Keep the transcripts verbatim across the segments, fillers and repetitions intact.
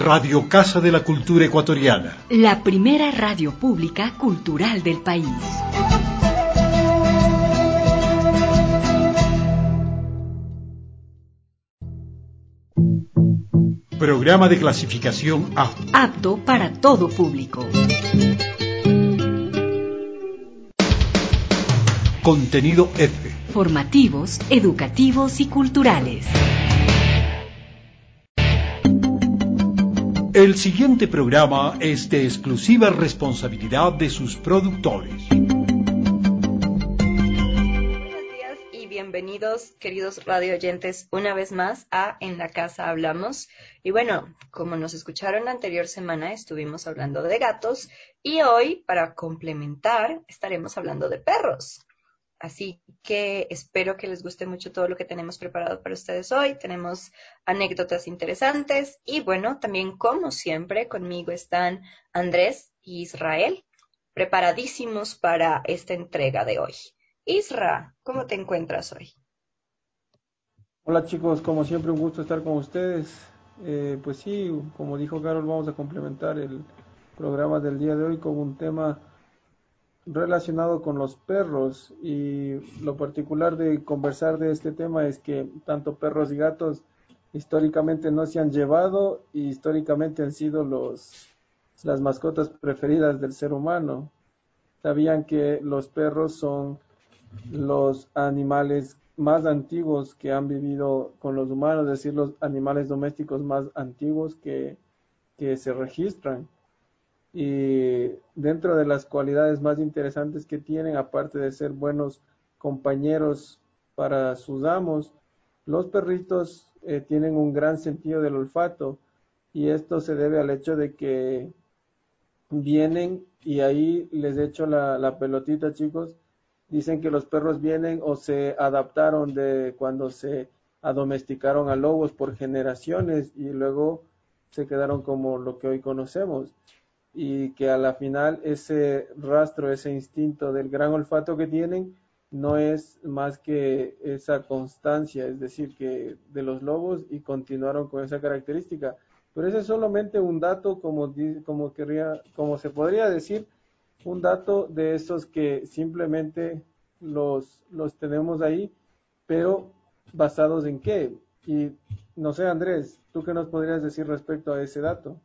Radio Casa de la Cultura Ecuatoriana. La primera radio pública cultural del país. Programa de clasificación A. Apto para todo público. Contenido F. Formativos, educativos y culturales. El siguiente programa es de exclusiva responsabilidad de sus productores. Buenos días y bienvenidos, queridos radio oyentes, una vez más a En la Casa Hablamos. Y bueno, como nos escucharon la anterior semana, estuvimos hablando de gatos y hoy, para complementar, estaremos hablando de perros. Así que espero que les guste mucho todo lo que tenemos preparado para ustedes hoy. Tenemos anécdotas interesantes y bueno, también como siempre conmigo están Andrés y Israel, preparadísimos para esta entrega de hoy. Isra, ¿cómo te encuentras hoy? Hola chicos, como siempre un gusto estar con ustedes. Eh, pues sí, como dijo Carol, vamos a complementar el programa del día de hoy con un tema relacionado con los perros, y lo particular de conversar de este tema es que tanto perros y gatos históricamente no se han llevado y históricamente han sido los las mascotas preferidas del ser humano. Sabían que los perros son los animales más antiguos que han vivido con los humanos, es decir, los animales domésticos más antiguos que, que se registran. Y dentro de las cualidades más interesantes que tienen, aparte de ser buenos compañeros para sus amos, los perritos eh, tienen un gran sentido del olfato, y esto se debe al hecho de que vienen, y ahí les echo la, la pelotita, chicos. Dicen que los perros vienen o se adaptaron de cuando se adomesticaron a lobos por generaciones y luego se quedaron como lo que hoy conocemos, y que a la final ese rastro, ese instinto del gran olfato que tienen no es más que esa constancia, es decir, que de los lobos, y continuaron con esa característica. Pero ese es solamente un dato, como, como, querría, como se podría decir, un dato de esos que simplemente los, los tenemos ahí, pero basados en qué. Y no sé, Andrés, ¿tú qué nos podrías decir respecto a ese dato?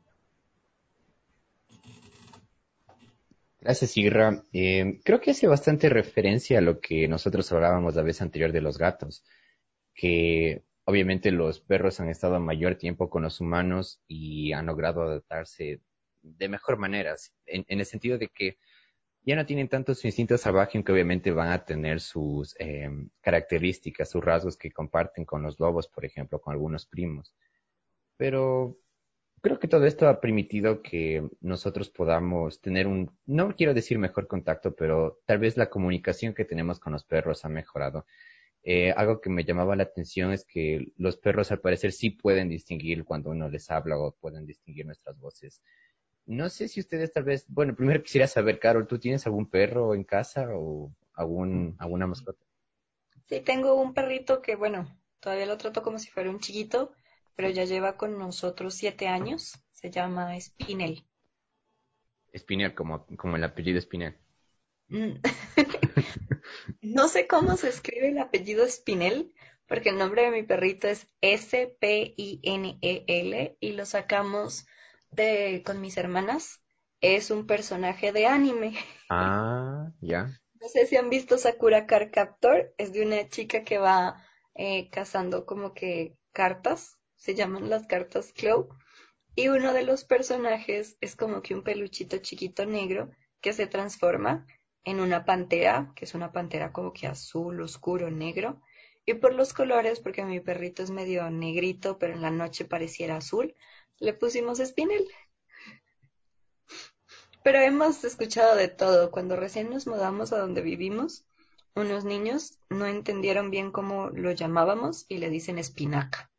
Gracias, Irra. Eh, creo que hace bastante referencia a lo que nosotros hablábamos la vez anterior de los gatos, que obviamente los perros han estado mayor tiempo con los humanos y han logrado adaptarse de mejor manera, en, en el sentido de que ya no tienen tanto su instinto salvaje, aunque obviamente van a tener sus eh, características, sus rasgos que comparten con los lobos, por ejemplo, con algunos primos. Pero creo que todo esto ha permitido que nosotros podamos tener un, no quiero decir mejor contacto, pero tal vez la comunicación que tenemos con los perros ha mejorado. Eh, algo que me llamaba la atención es que los perros al parecer sí pueden distinguir cuando uno les habla o pueden distinguir nuestras voces. No sé si ustedes tal vez, bueno, primero quisiera saber, Carol, ¿tú tienes algún perro en casa o algún, alguna mascota? Sí, tengo un perrito que, bueno, todavía lo trato como si fuera un chiquito, pero ya lleva con nosotros siete años. Se llama Spinel. Spinel, como, como el apellido Spinel. Mm. No sé cómo se escribe el apellido Spinel, porque el nombre de mi perrito es S P I N E L y lo sacamos de con mis hermanas. Es un personaje de anime. Ah, ya. No sé si han visto Sakura Card Captor, es de una chica que va eh, cazando como que cartas, se llaman las cartas Claw, y uno de los personajes es como que un peluchito chiquito negro que se transforma en una pantera, que es una pantera como que azul, oscuro, negro, y por los colores, porque mi perrito es medio negrito, pero en la noche pareciera azul, le pusimos Spinel. Pero hemos escuchado de todo. Cuando recién nos mudamos a donde vivimos, unos niños no entendieron bien cómo lo llamábamos y le dicen espinaca.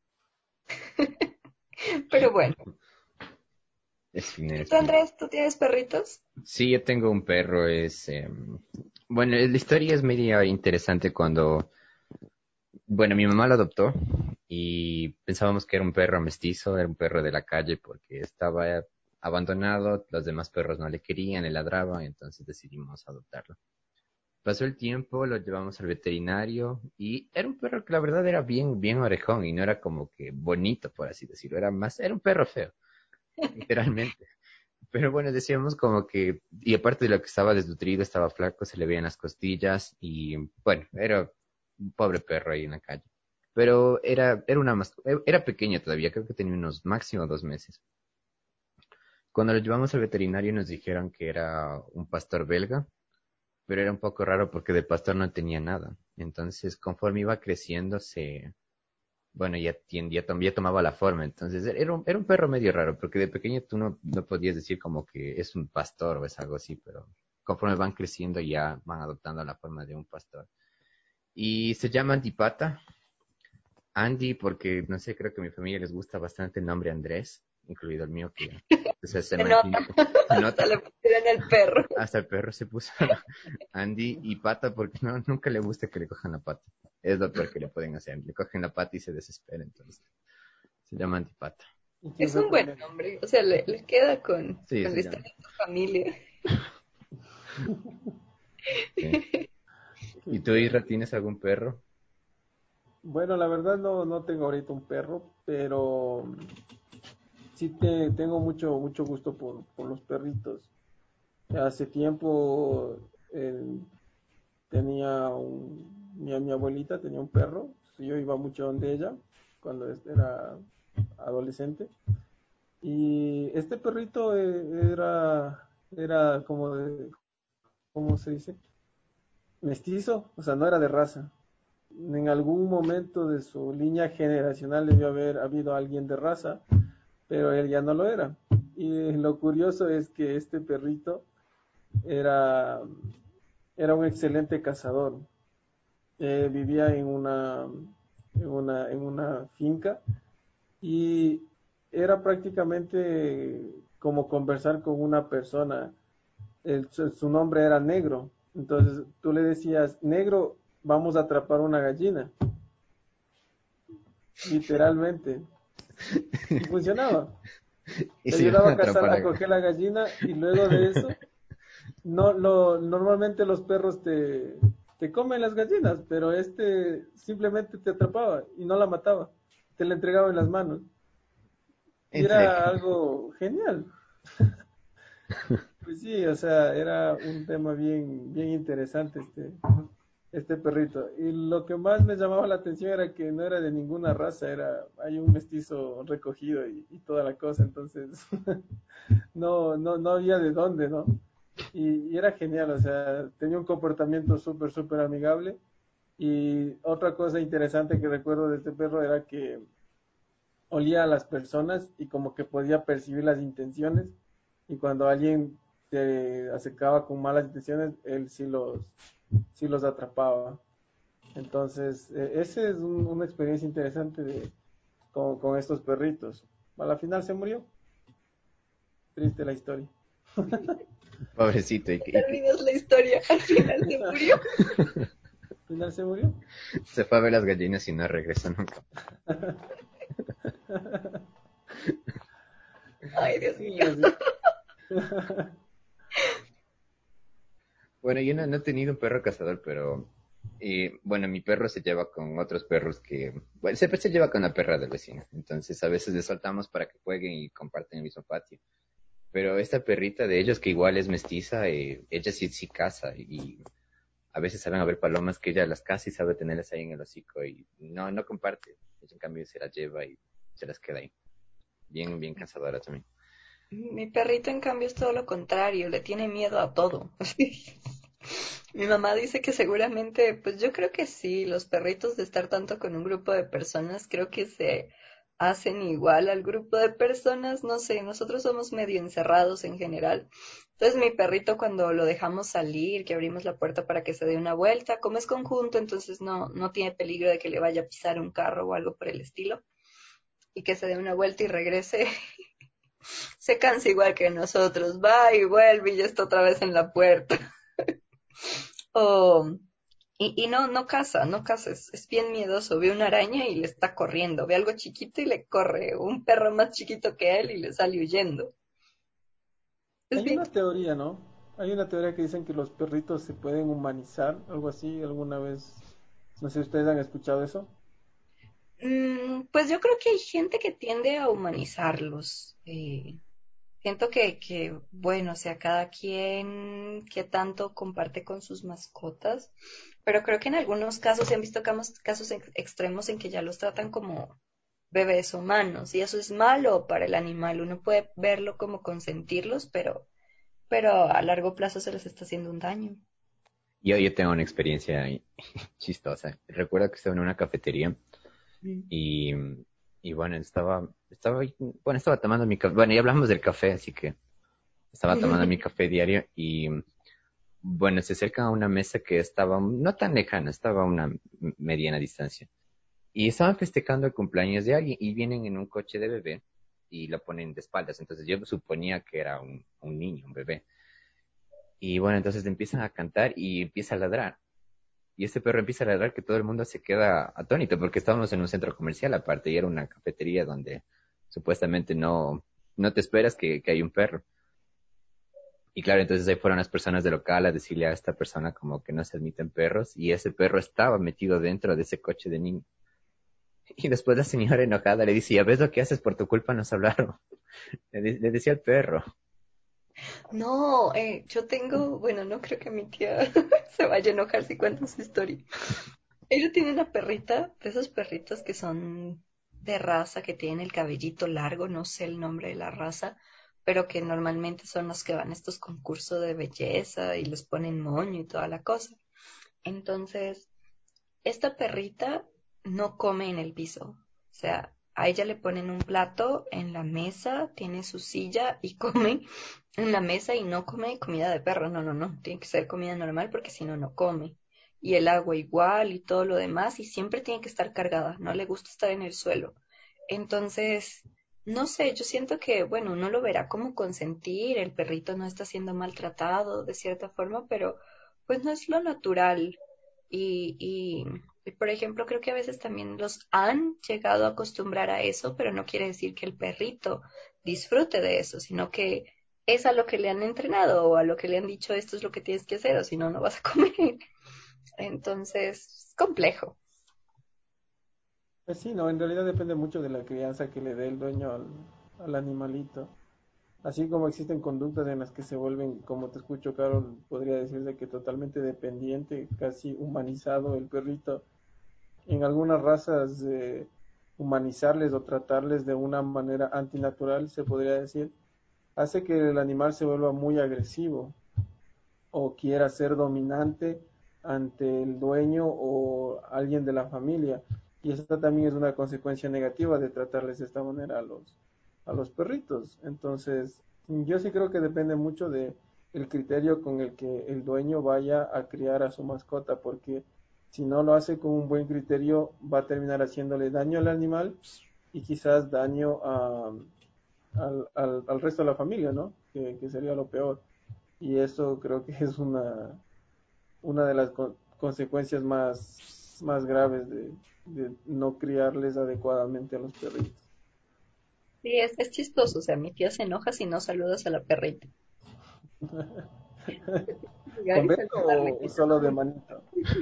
Pero bueno. Spinel, ¿Y tú, Spinel. Andrés, tú tienes perritos? Sí, yo tengo un perro, es... eh, bueno, la historia es media interesante cuando bueno, mi mamá lo adoptó y pensábamos que era un perro mestizo, era un perro de la calle porque estaba abandonado, los demás perros no le querían, le ladraban, entonces decidimos adoptarlo. Pasó el tiempo, lo llevamos al veterinario y era un perro que la verdad era bien, bien orejón y no era como que bonito, por así decirlo, era más, era un perro feo, literalmente. Pero bueno, decíamos como que, y aparte de lo que estaba desnutrido, estaba flaco, se le veían las costillas y bueno, era un pobre perro ahí en la calle. Pero era, era una mas- era pequeño todavía, creo que tenía unos máximo dos meses. Cuando lo llevamos al veterinario nos dijeron que era un pastor belga, pero era un poco raro porque de pastor no tenía nada. Entonces, conforme iba creciendo, se, bueno, ya, tien- ya, tom- ya tomaba la forma. Entonces, era un, era un perro medio raro, porque de pequeño tú no, no podías decir como que es un pastor o es algo así, pero conforme van creciendo ya van adoptando la forma de un pastor. Y se llama Antipata, Andy, porque no sé, creo que a mi familia les gusta bastante el nombre Andrés, incluido el mío, que se, se Se nota, mantiene, se hasta nota, le pusieron el perro. hasta el perro se puso Andy y Pata, porque no, nunca le gusta que le cojan la pata. Es lo peor que le pueden hacer, le cogen la pata y se desespera, entonces se llama Antipata. ¿Y quién Es fue un buen primero? nombre, o sea, le, le queda con, Sí, con se la llama. historia de tu familia. Sí. Qué ¿Y tú, chévere. Isra, tienes algún perro? Bueno, la verdad no, no tengo ahorita un perro, pero sí te, tengo mucho, mucho gusto por, por los perritos. Hace tiempo eh, tenía un, mi, mi abuelita tenía un perro, yo iba mucho donde ella cuando es- era adolescente. Y este perrito eh, era, era como de, ¿cómo se dice? Mestizo, o sea, no era de raza. En algún momento de su línea generacional debió haber habido alguien de raza, pero él ya no lo era. Y lo curioso es que este perrito era, era un excelente cazador. Eh, vivía en una, en una, en una finca y era prácticamente como conversar con una persona. El- su, su nombre era Negro. Entonces tú le decías, Negro, vamos a atrapar una gallina, literalmente. Y funcionaba. Y Te se iban ayudaba a a cazar, atrapar a la... coger la gallina y luego de eso, no, lo, normalmente los perros te, te comen las gallinas, pero este simplemente te atrapaba y no la mataba. Te la entregaba en las manos. Y En serio. era algo genial. Pues sí, o sea, era un tema bien, bien interesante este, este perrito. Y lo que más me llamaba la atención era que no era de ninguna raza, era, hay un mestizo recogido y, y toda la cosa, entonces no, no, no había de dónde, ¿no? Y, y era genial, o sea, tenía un comportamiento súper, súper amigable. Y otra cosa interesante que recuerdo de este perro era que olía a las personas y como que podía percibir las intenciones y cuando alguien se acercaba con malas intenciones, él sí los, sí los atrapaba. Entonces, eh, esa es un- una experiencia interesante de, con, con estos perritos. A la final se murió. Triste la historia. Pobrecito. Y, que- y que Terminas la historia, al final se murió. Al final se murió. se fue a ver las gallinas y no regresó nunca. Ay, Dios Sí, mío. así. Bueno, yo no, no he tenido un perro cazador, pero eh, bueno, mi perro se lleva con otros perros que, bueno, siempre se lleva con la perra del vecino. Entonces a veces les soltamos para que jueguen y comparten el mismo patio. Pero esta perrita de ellos, que igual es mestiza, eh, ella sí, sí caza y a veces saben a ver palomas que ella las caza y sabe tenerlas ahí en el hocico y no, no comparte. Ella en cambio se las lleva y se las queda ahí. Bien, bien cazadora también. Mi perrito, en cambio, es todo lo contrario, le tiene miedo a todo. Mi mamá dice que seguramente, pues yo creo que sí, los perritos de estar tanto con un grupo de personas, creo que se hacen igual al grupo de personas, no sé, nosotros somos medio encerrados en general. Entonces mi perrito cuando lo dejamos salir, que abrimos la puerta para que se dé una vuelta, como es conjunto, entonces no, no tiene peligro de que le vaya a pisar un carro o algo por el estilo, y que se dé una vuelta y regrese, se cansa igual que nosotros, va y vuelve y ya está otra vez en la puerta. O Y, y no, no caza, no caza, es, es bien miedoso. Ve una araña y le está corriendo, ve algo chiquito y le corre, un perro más chiquito que él y le sale huyendo. Es Hay bien. una teoría, ¿no? Hay una teoría que dicen que los perritos se pueden humanizar, algo así, alguna vez. No sé si ustedes han escuchado eso. Mm, pues yo creo que hay gente que tiende a humanizarlos. eh, Siento que, que, bueno, o sea, cada quien que tanto comparte con sus mascotas, pero creo que en algunos casos se han visto camos- casos ex- extremos en que ya los tratan como bebés humanos, y eso es malo para el animal. Uno puede verlo como consentirlos, pero, pero a largo plazo se les está haciendo un daño. Yo, yo tengo una experiencia ahí chistosa. Recuerdo que estaba en una cafetería Mm. y, y bueno, estaba, estaba, ahí- bueno, estaba tomando mi café. Bueno, ya hablamos del café, así que estaba tomando mi café diario y bueno, se acerca a una mesa que estaba no tan lejana, estaba a una m- mediana distancia. Y estaban festejando el cumpleaños de alguien y vienen en un coche de bebé y lo ponen de espaldas. Entonces yo suponía que era un, un niño, un bebé. Y bueno, entonces empiezan a cantar y empieza a ladrar. Y este perro empieza a ladrar que todo el mundo se queda atónito porque estábamos en un centro comercial aparte y era una cafetería donde supuestamente no, no te esperas que, que hay un perro. Y claro, entonces ahí fueron las personas del local a decirle a esta persona como que no se admiten perros y ese perro estaba metido dentro de ese coche de niño. Y después la señora enojada le dice, ya ves lo que haces, por tu culpa nos hablaron. Le, de- le decía al perro. No, eh, yo tengo, bueno, no creo que mi tía se vaya a enojar si cuento su historia. Ella tiene una perrita, de esos perritos que son de raza, que tienen el cabellito largo, no sé el nombre de la raza, pero que normalmente son los que van a estos concursos de belleza y les ponen moño y toda la cosa. Entonces, esta perrita no come en el piso. O sea, a ella le ponen un plato en la mesa, tiene su silla y come en la mesa y no come comida de perro. No, no, no. Tiene que ser comida normal porque si no, no come. Y el agua igual y todo lo demás. Y siempre tiene que estar cargada. No le gusta estar en el suelo. Entonces, no sé, yo siento que, bueno, uno lo verá como consentir. El perrito no está siendo maltratado de cierta forma, pero pues no es lo natural. Y, y, y, por ejemplo, creo que a veces también los han llegado a acostumbrar a eso, pero no quiere decir que el perrito disfrute de eso, sino que es a lo que le han entrenado o a lo que le han dicho esto es lo que tienes que hacer o si no, no vas a comer. Entonces, es complejo. Pues sí, no, en realidad depende mucho de la crianza que le dé el dueño al, al animalito. Así como existen conductas en las que se vuelven, como te escucho, Carol, podría decirse que totalmente dependiente, casi humanizado el perrito. En algunas razas, eh, humanizarles o tratarles de una manera antinatural, se podría decir, hace que el animal se vuelva muy agresivo o quiera ser dominante ante el dueño o alguien de la familia. Y esta también es una consecuencia negativa de tratarles de esta manera a los, a los perritos. Entonces, yo sí creo que depende mucho de el criterio con el que el dueño vaya a criar a su mascota, porque si no lo hace con un buen criterio, va a terminar haciéndole daño al animal y quizás daño a, al, al, al resto de la familia, ¿no? Que, que sería lo peor. Y eso creo que es una, una de las con- consecuencias más, más graves de, de no criarles adecuadamente a los perritos. Sí, es, es chistoso. O sea, mi tía se enoja si no saludas a la perrita. Llegar ¿Con y beso saludarle. o solo de manito?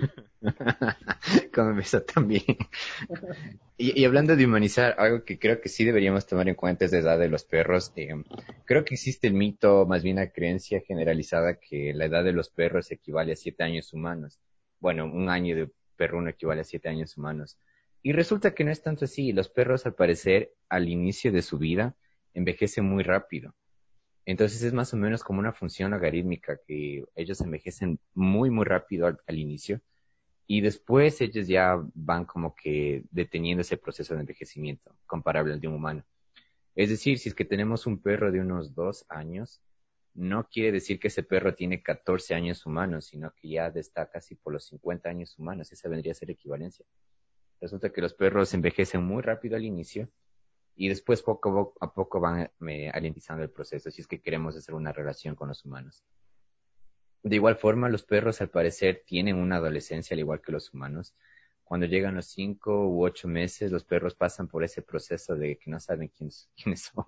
Como empezó también. Y, y hablando de humanizar, algo que creo que sí deberíamos tomar en cuenta es la edad de los perros. Eh, creo que existe el mito, más bien la creencia generalizada, que la edad de los perros equivale a siete años humanos. Bueno, un año de perruno equivale a siete años humanos. Y resulta que no es tanto así. Los perros, al parecer, al inicio de su vida, envejecen muy rápido. Entonces es más o menos como una función logarítmica, que ellos envejecen muy, muy rápido al, al inicio y después ellos ya van como que deteniendo ese proceso de envejecimiento comparable al de un humano. Es decir, si es que tenemos un perro de unos dos años, no quiere decir que ese perro tiene catorce años humanos, sino que ya está casi por los cincuenta años humanos. Esa vendría a ser equivalencia. Resulta que los perros envejecen muy rápido al inicio y después poco a poco van eh, alentizando el proceso, si es que queremos hacer una relación con los humanos. De igual forma, los perros al parecer tienen una adolescencia al igual que los humanos. Cuando llegan los cinco u ocho meses, los perros pasan por ese proceso de que no saben quiénes, quiénes son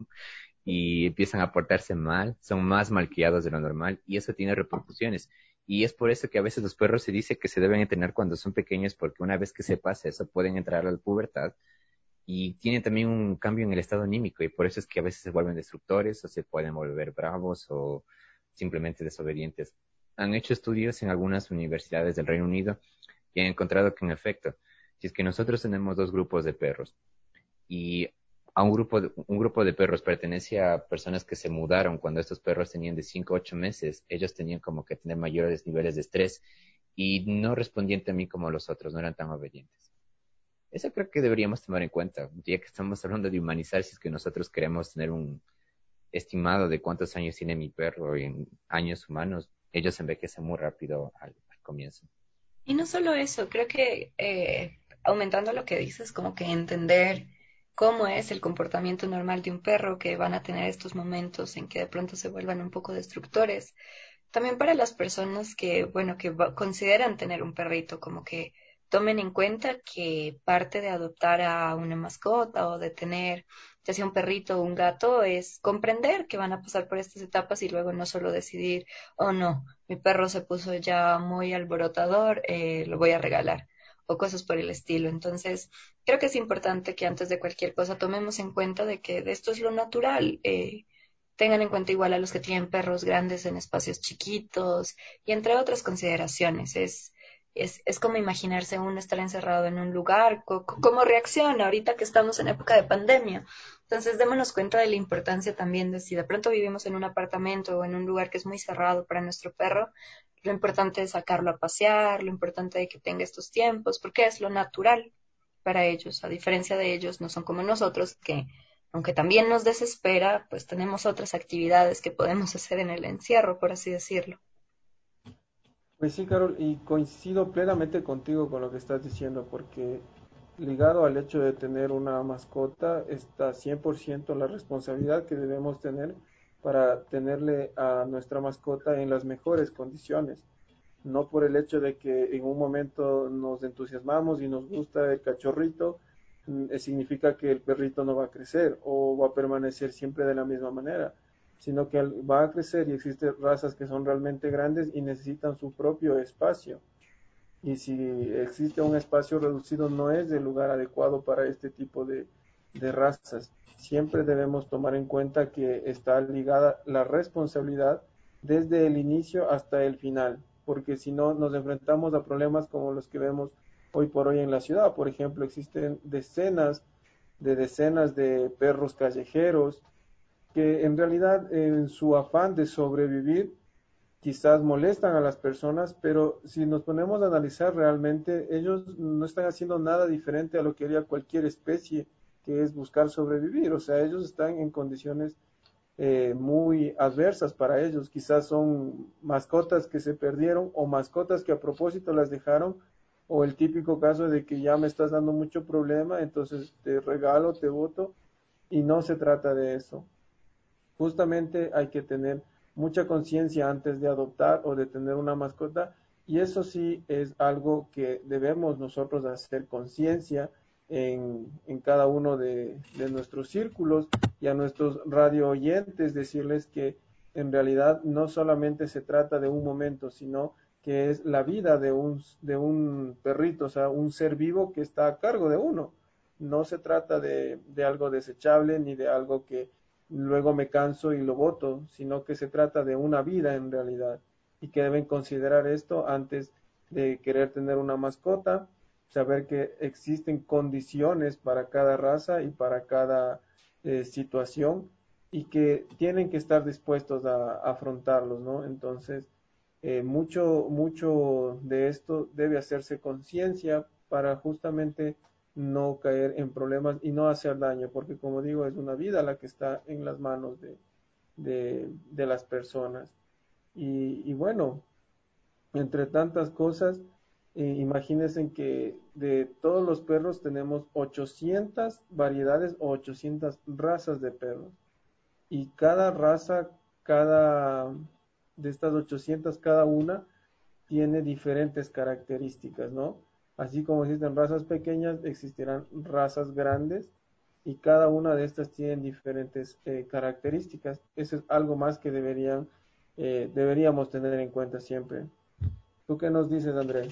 y empiezan a portarse mal, son más malcriados de lo normal y eso tiene repercusiones. Y es por eso que a veces los perros se dice que se deben entrenar cuando son pequeños porque una vez que se pasa eso pueden entrar a la pubertad y tienen también un cambio en el estado anímico y por eso es que a veces se vuelven destructores o se pueden volver bravos o simplemente desobedientes. Han hecho estudios en algunas universidades del Reino Unido y han encontrado que en efecto, si es que nosotros tenemos dos grupos de perros y a un grupo de, un grupo de perros pertenece a personas que se mudaron cuando estos perros tenían de cinco a ocho meses, ellos tenían como que tener mayores niveles de estrés y no respondían también como los otros, no eran tan obedientes. Eso creo que deberíamos tomar en cuenta, ya que estamos hablando de humanizar, si es que nosotros queremos tener un estimado de cuántos años tiene mi perro en años humanos, ellos envejecen muy rápido al, al comienzo. Y no solo eso, creo que eh, aumentando lo que dices, como que entender cómo es el comportamiento normal de un perro, que van a tener estos momentos en que de pronto se vuelvan un poco destructores. También para las personas que, bueno, que va- consideran tener un perrito, como que tomen en cuenta que parte de adoptar a una mascota o de tener, ya sea un perrito o un gato, es comprender que van a pasar por estas etapas y luego no solo decidir, oh no, mi perro se puso ya muy alborotador, eh, lo voy a regalar o cosas por el estilo. Entonces, creo que es importante que antes de cualquier cosa tomemos en cuenta de que de esto es lo natural. Eh, tengan en cuenta igual a los que tienen perros grandes en espacios chiquitos y entre otras consideraciones. Es, es, es como imaginarse uno estar encerrado en un lugar, co- co- cómo reacciona ahorita que estamos en época de pandemia. Entonces, démonos cuenta de la importancia también de si de pronto vivimos en un apartamento o en un lugar que es muy cerrado para nuestro perro, lo importante es sacarlo a pasear, lo importante de que tenga estos tiempos, porque es lo natural para ellos. A diferencia de ellos, no son como nosotros que aunque también nos desespera, pues tenemos otras actividades que podemos hacer en el encierro, por así decirlo. Pues sí, Carol, y coincido plenamente contigo con lo que estás diciendo, porque ligado al hecho de tener una mascota está cien por ciento la responsabilidad que debemos tener para tenerle a nuestra mascota en las mejores condiciones. No por el hecho de que en un momento nos entusiasmamos y nos gusta el cachorrito, mm, eh, significa que el perrito no va a crecer o va a permanecer siempre de la misma manera, sino que al- va a crecer y existen razas que son realmente grandes y necesitan su propio espacio. Y si existe un espacio reducido, no es el lugar adecuado para este tipo de, de razas. Siempre debemos tomar en cuenta que está ligada la responsabilidad desde el inicio hasta el final, porque si no nos enfrentamos a problemas como los que vemos hoy por hoy en la ciudad. Por ejemplo, existen decenas de decenas de perros callejeros que en realidad en su afán de sobrevivir quizás molestan a las personas, pero si nos ponemos a analizar realmente, ellos no están haciendo nada diferente a lo que haría cualquier especie, que es buscar sobrevivir. O sea, ellos están en condiciones eh, muy adversas para ellos. Quizás son mascotas que se perdieron o mascotas que a propósito las dejaron, o el típico caso de que ya me estás dando mucho problema, entonces te regalo, te voto, y no se trata de eso. Justamente hay que tener mucha conciencia antes de adoptar o de tener una mascota, y eso sí es algo que debemos nosotros hacer conciencia en, en cada uno de, de nuestros círculos, y a nuestros radio oyentes decirles que en realidad no solamente se trata de un momento, sino que es la vida de un, de un perrito, o sea, un ser vivo que está a cargo de uno. No se trata de, de algo desechable ni de algo que luego me canso y lo voto, sino que se trata de una vida en realidad, y que deben considerar esto antes de querer tener una mascota, saber que existen condiciones para cada raza y para cada eh, situación, y que tienen que estar dispuestos a, a afrontarlos, ¿no? Entonces, eh, mucho, mucho de esto debe hacerse conciencia para justamente no caer en problemas y no hacer daño, porque como digo, es una vida la que está en las manos de, de, de las personas. Y, y, bueno, entre tantas cosas, eh, imagínense que de todos los perros tenemos ochocientas variedades o ochocientas razas de perros. Y cada raza, cada de estas ochocientas, cada una tiene diferentes características, ¿no? Así como existen razas pequeñas, existirán razas grandes y cada una de estas tienen diferentes eh, características. Eso es algo más que deberían, eh, deberíamos tener en cuenta siempre. ¿Tú qué nos dices, André?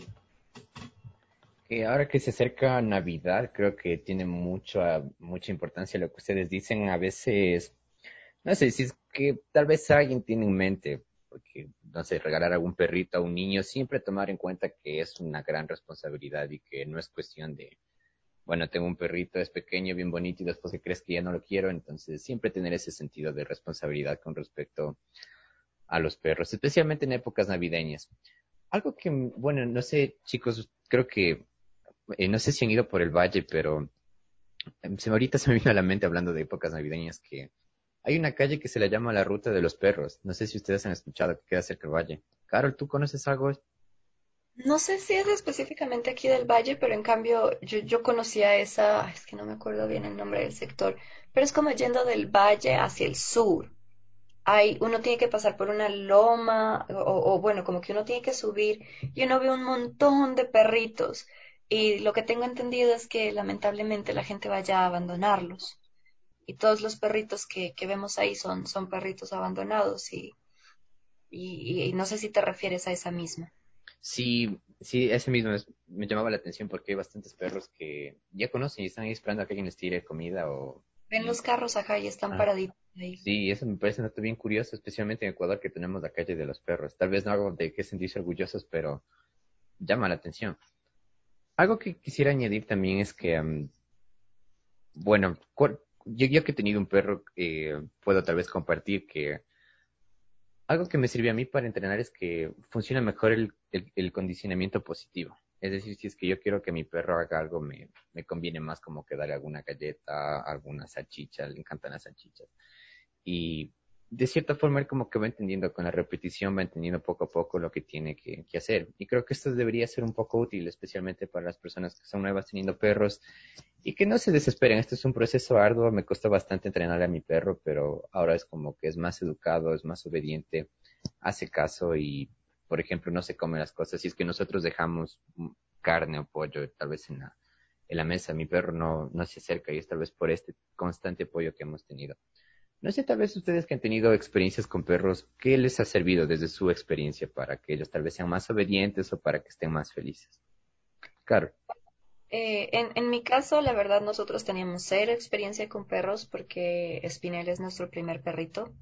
Que ahora que se acerca Navidad, creo que tiene mucha, mucha importancia lo que ustedes dicen. A veces, no sé, si es que tal vez alguien tiene en mente, porque, no sé, regalar algún perrito a un niño, siempre tomar en cuenta que es una gran responsabilidad y que no es cuestión de, bueno, tengo un perrito, es pequeño, bien bonito y después que crees que ya no lo quiero, entonces siempre tener ese sentido de responsabilidad con respecto a los perros, especialmente en épocas navideñas. Algo que, bueno, no sé, chicos, creo que, eh, no sé si han ido por el valle, pero eh, se me ahorita se me vino a la mente hablando de épocas navideñas que hay una calle que se le llama la Ruta de los Perros. No sé si ustedes han escuchado que queda cerca del valle. Carol, ¿tú conoces algo? No sé si es específicamente aquí del Valle, pero en cambio yo, yo conocía esa, es que no me acuerdo bien el nombre del sector, pero es como yendo del Valle hacia el sur. Hay, uno tiene que pasar por una loma, o, o bueno, como que uno tiene que subir y uno ve un montón de perritos. Y lo que tengo entendido es que lamentablemente la gente vaya a abandonarlos. Y todos los perritos que, que vemos ahí son, son perritos abandonados y, y, y no sé si te refieres a esa misma. Sí, sí, ese mismo es- me llamaba la atención porque hay bastantes perros que ya conocen y están ahí esperando a que alguien les tire comida o... Ven los y- carros acá y están ah, paraditos ahí. sí, eso me parece un dato bien curioso, especialmente en Ecuador que tenemos la calle de los perros. Tal vez no algo de que sentirse orgullosos, pero llama la atención. Algo que quisiera añadir también es que, am, bueno, cual- yo, yo que he tenido un perro, eh, puedo tal vez compartir que algo que me sirvió a mí para entrenar es que funciona mejor el, el- el condicionamiento positivo. Es decir, si es que yo quiero que mi perro haga algo, me, me conviene más como que darle alguna galleta, alguna salchicha, le encantan las salchichas. Y de cierta forma él como que va entendiendo con la repetición, va entendiendo poco a poco lo que tiene que, que hacer. Y creo que esto debería ser un poco útil, especialmente para las personas que son nuevas teniendo perros y que no se desesperen. Este es un proceso arduo, me costó bastante entrenarle a mi perro, pero ahora es como que es más educado, es más obediente, hace caso y, por ejemplo, no se come las cosas. Si es que nosotros dejamos mm, carne o pollo tal vez en la, en la mesa, mi perro no, no se acerca y es tal vez por este constante apoyo que hemos tenido. No sé, tal vez ustedes que han tenido experiencias con perros, ¿qué les ha servido desde su experiencia para que ellos tal vez sean más obedientes o para que estén más felices? Claro. Eh, en, en mi caso, la verdad, nosotros teníamos cero experiencia con perros porque Spinel es nuestro primer perrito.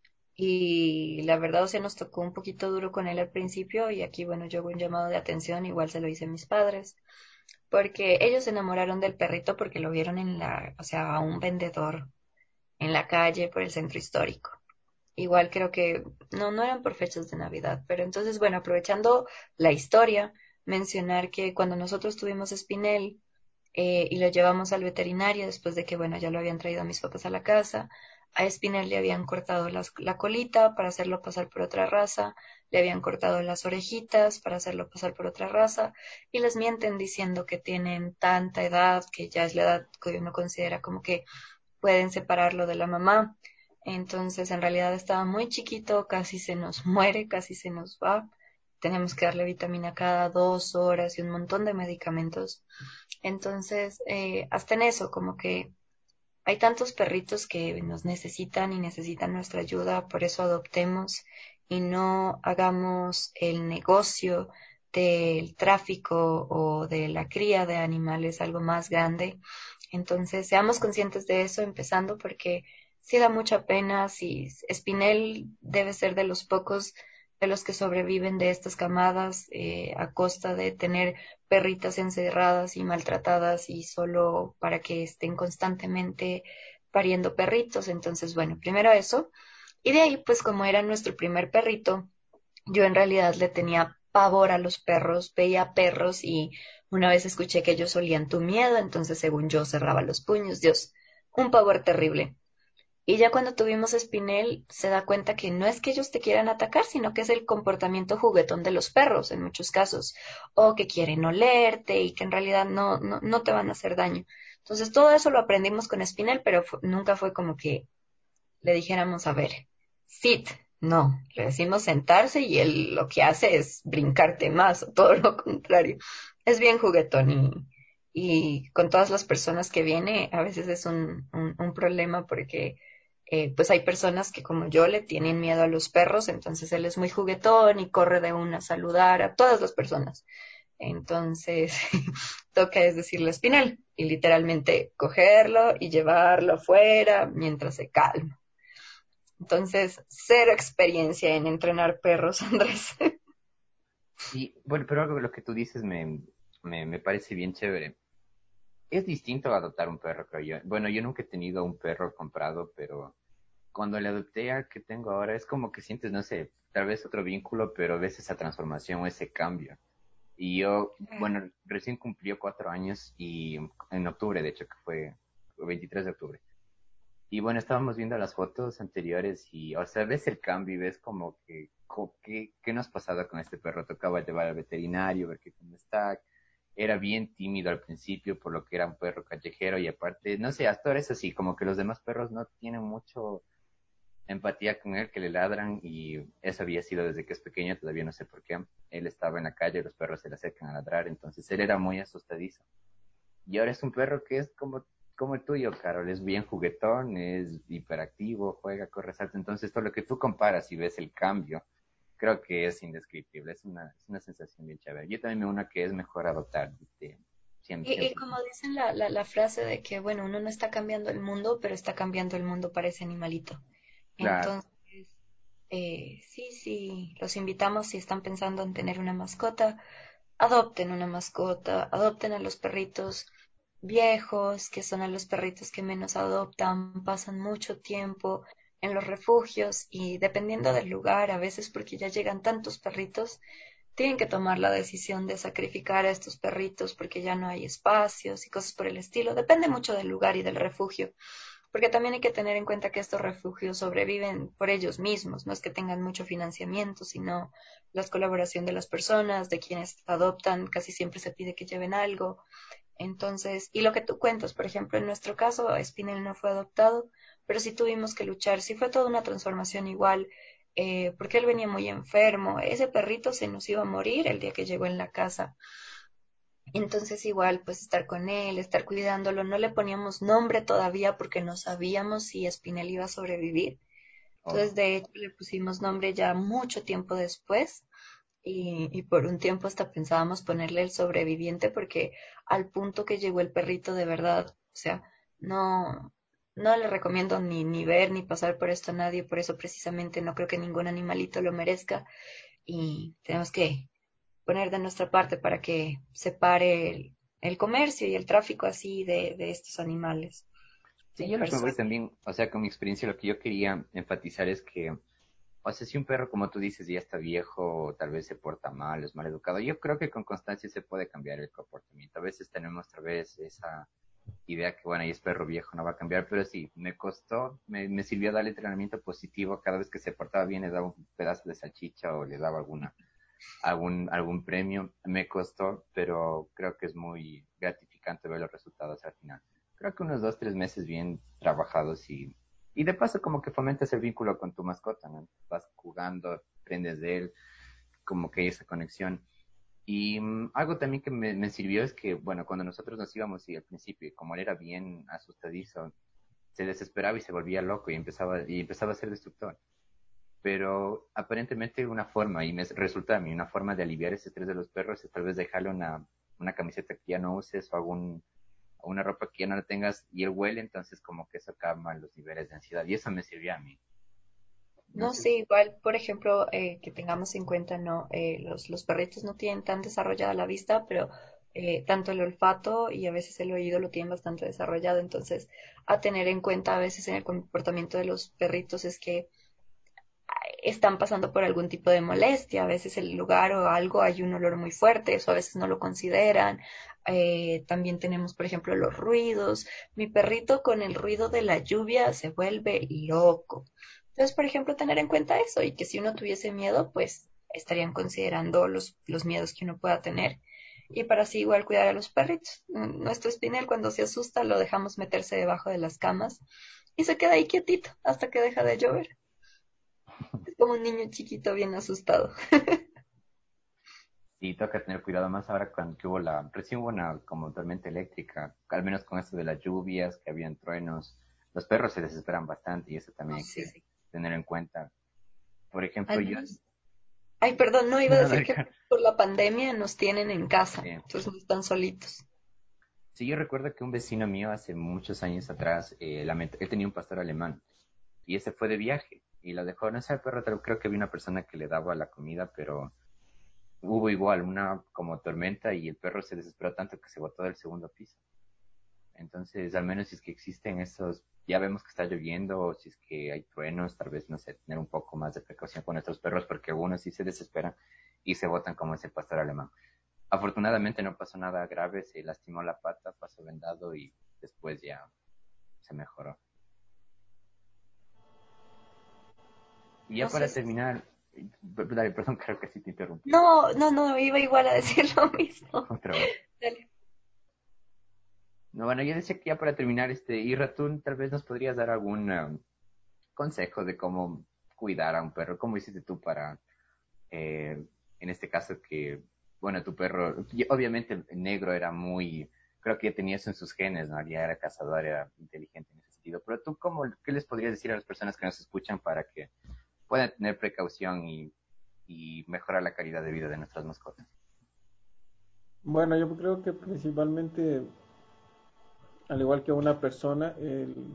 Y la verdad, o sea, nos tocó un poquito duro con él al principio y aquí, bueno, yo hago un llamado de atención, igual se lo hice a mis padres, porque ellos se enamoraron del perrito porque lo vieron en la, o sea, a un vendedor en la calle por el centro histórico. Igual creo que no, no eran por fechas de Navidad, pero entonces, bueno, aprovechando la historia, mencionar que cuando nosotros tuvimos Spinel eh, y lo llevamos al veterinario después de que, bueno, ya lo habían traído a mis papás a la casa, a Spinel le habían cortado las- la colita para hacerlo pasar por otra raza, le habían cortado las orejitas para hacerlo pasar por otra raza y les mienten diciendo que tienen tanta edad, que ya es la edad que uno considera como que pueden separarlo de la mamá. Entonces, en realidad estaba muy chiquito, casi se nos muere, casi se nos va. Tenemos que darle vitamina cada dos horas y un montón de medicamentos. Entonces, eh, hasta en eso, como que hay tantos perritos que nos necesitan y necesitan nuestra ayuda, por eso adoptemos y no hagamos el negocio del tráfico o de la cría de animales algo más grande. Entonces, seamos conscientes de eso, empezando porque sí da mucha pena, si Spinel debe ser de los pocos de los que sobreviven de estas camadas eh, a costa de tener perritas encerradas y maltratadas y solo para que estén constantemente pariendo perritos. Entonces, bueno, primero eso. Y de ahí, pues como era nuestro primer perrito, yo en realidad le tenía pavor a los perros, veía perros y una vez escuché que ellos olían tu miedo, entonces según yo cerraba los puños, Dios, un pavor terrible. Y ya cuando tuvimos Spinel, se da cuenta que no es que ellos te quieran atacar, sino que es el comportamiento juguetón de los perros en muchos casos, o que quieren olerte y que en realidad no, no, no te van a hacer daño. Entonces todo eso lo aprendimos con Spinel, pero fu- nunca fue como que le dijéramos, a ver, sit, No, le decimos sentarse y él lo que hace es brincarte más, o todo lo contrario. Es bien juguetón y, y con todas las personas que viene a veces es un, un, un problema porque eh, pues hay personas que como yo le tienen miedo a los perros, entonces él es muy juguetón y corre de una a saludar a todas las personas. Entonces toca es decirle espinal y literalmente cogerlo y llevarlo afuera mientras se calma. Entonces, cero experiencia en entrenar perros, Andrés. Y bueno, pero algo de lo que tú dices me, me, me parece bien chévere. Es distinto a adoptar un perro, creo yo. Bueno, yo nunca he tenido un perro comprado, pero cuando le adopté al que tengo ahora, es como que sientes, no sé, tal vez otro vínculo, pero ves esa transformación o ese cambio. Y yo, bueno, recién cumplió cuatro años y en octubre, de hecho, que fue veintitrés de octubre. Y bueno, estábamos viendo las fotos anteriores y, o sea, ves el cambio y ves como que, co- ¿qué, qué nos pasaba con este perro? Tocaba llevar al veterinario, ver qué cómo está. Era bien tímido al principio, por lo que era un perro callejero y aparte, no sé, hasta ahora es así, como que los demás perros no tienen mucho empatía con él, que le ladran y eso había sido desde que es pequeño, todavía no sé por qué. Él estaba en la calle, los perros se le acercan a ladrar, entonces él era muy asustadizo. Y ahora es un perro que es como, como el tuyo, Carol, es bien juguetón, es hiperactivo, juega, corre, salta. Entonces, todo lo que tú comparas y ves el cambio, creo que es indescriptible, es una, es una sensación bien chévere. Yo también me uno que es mejor adoptar, de cien, Y, y como cien por ciento. dicen la, la, la frase de que, bueno, uno no está cambiando el mundo, pero está cambiando el mundo para ese animalito. Claro, Entonces, eh, sí, sí, los invitamos si están pensando en tener una mascota, adopten una mascota, adopten a los perritos viejos, que son a los perritos que menos adoptan, pasan mucho tiempo en los refugios y dependiendo del lugar, a veces porque ya llegan tantos perritos, tienen que tomar la decisión de sacrificar a estos perritos porque ya no hay espacios y cosas por el estilo. Depende mucho del lugar y del refugio, porque también hay que tener en cuenta que estos refugios sobreviven por ellos mismos, no es que tengan mucho financiamiento, sino la colaboración de las personas, de quienes adoptan, casi siempre se pide que lleven algo. Entonces, y lo que tú cuentas, por ejemplo, en nuestro caso, Spinel no fue adoptado, pero sí tuvimos que luchar, sí fue toda una transformación igual, eh, porque él venía muy enfermo, ese perrito se nos iba a morir el día que llegó en la casa. Entonces igual, pues estar con él, estar cuidándolo, no le poníamos nombre todavía porque no sabíamos si Spinel iba a sobrevivir. Entonces, obvio. de hecho, le pusimos nombre ya mucho tiempo después y, y por un tiempo hasta pensábamos ponerle el sobreviviente porque al punto que llegó el perrito de verdad, o sea, no, no le recomiendo ni, ni ver ni pasar por esto a nadie, por eso precisamente no creo que ningún animalito lo merezca y tenemos que poner de nuestra parte para que se pare el, el comercio y el tráfico así de, de estos animales, Sí, de yo lo que me voy personas. también, o sea, con mi experiencia, lo que yo quería enfatizar es que, o sea, si un perro, como tú dices, ya está viejo, o tal vez se porta mal, es mal educado, yo creo que con constancia se puede cambiar el comportamiento. A veces tenemos otra vez esa idea que, bueno, y es perro viejo, no va a cambiar, pero sí, me costó, me, me sirvió darle entrenamiento positivo. Cada vez que se portaba bien, le daba un pedazo de salchicha o le daba alguna, algún, algún premio. Me costó, pero creo que es muy gratificante ver los resultados al final. Creo que unos dos, tres meses bien trabajados y, y de paso como que fomentas el vínculo con tu mascota, ¿no? Vas jugando, aprendes de él, como que hay esa conexión. Y mm, algo también que me, me sirvió es que, bueno, cuando nosotros nos íbamos y al principio, como él era bien asustadizo, se desesperaba y se volvía loco y empezaba, y empezaba a ser destructor. Pero aparentemente una forma, y me resulta a mí una forma de aliviar ese estrés de los perros es tal vez dejarle una, una camiseta que ya no uses o algún, o una ropa que ya no la tengas y él huele, entonces como que eso calma los niveles de ansiedad. Y eso me sirvió a mí. No No sé. sé, igual, por ejemplo, eh, que tengamos en cuenta, no, eh, los, los perritos no tienen tan desarrollada la vista, pero eh, tanto el olfato y a veces el oído lo tienen bastante desarrollado. Entonces, a tener en cuenta a veces en el comportamiento de los perritos es que están pasando por algún tipo de molestia. A veces el lugar o algo hay un olor muy fuerte, eso a veces no lo consideran. Eh, también tenemos, por ejemplo, los ruidos. Mi perrito con el ruido de la lluvia se vuelve loco. Entonces, por ejemplo, tener en cuenta eso y que si uno tuviese miedo, pues estarían considerando los, los miedos que uno pueda tener. Y para así igual cuidar a los perritos. Mm, Nuestro Spinel cuando se asusta lo dejamos meterse debajo de las camas y se queda ahí quietito hasta que deja de llover. Es como un niño chiquito bien asustado. Sí, toca tener cuidado más ahora cuando que hubo la, recién hubo una como tormenta eléctrica, al menos con esto de las lluvias, que habían truenos, los perros se desesperan bastante y eso No, también hay sí, que sí. tener en cuenta. Por ejemplo, Al yo, menos. Ay, perdón, no iba a no, no, decir que por la pandemia nos tienen en casa, sí. entonces no están solitos. Sí, yo recuerdo que un vecino mío hace muchos años atrás, eh, lament- él tenía un pastor alemán y ese fue de viaje y lo dejó, no sé, el perro, creo que había una persona que le daba la comida, pero hubo igual una como tormenta y el perro se desesperó tanto que se botó del segundo piso. Entonces, al menos si es que existen esos, ya vemos que está lloviendo, o si es que hay truenos, tal vez, no sé, tener un poco más de precaución con nuestros perros, porque algunos sí se desesperan y se botan como ese pastor alemán. Afortunadamente no pasó nada grave, se lastimó la pata, pasó vendado y después ya se mejoró. Y ya No sé para si... terminar, dale, perdón, creo que sí te interrumpí No, no, no, iba igual a decir lo mismo. otra vez. Dale. No, bueno, yo decía que ya para terminar, este, Irra, tú tal vez nos podrías dar algún um, consejo de cómo cuidar a un perro, cómo hiciste tú para, eh, en este caso que, bueno, tu perro, y obviamente el negro era muy, creo que ya tenía eso en sus genes, ¿no? Ya era cazador, era inteligente en ese sentido, pero tú, cómo, ¿qué les podrías decir a las personas que nos escuchan para que puedan tener precaución y, y mejorar la calidad de vida de nuestras mascotas? Bueno, yo creo que principalmente, al igual que una persona, el-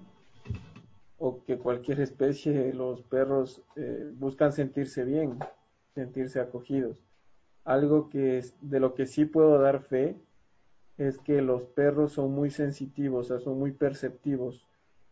o que cualquier especie, los perros eh, buscan sentirse bien, sentirse acogidos. Algo que es, de lo que sí puedo dar fe es que los perros son muy sensitivos, o sea, son muy perceptivos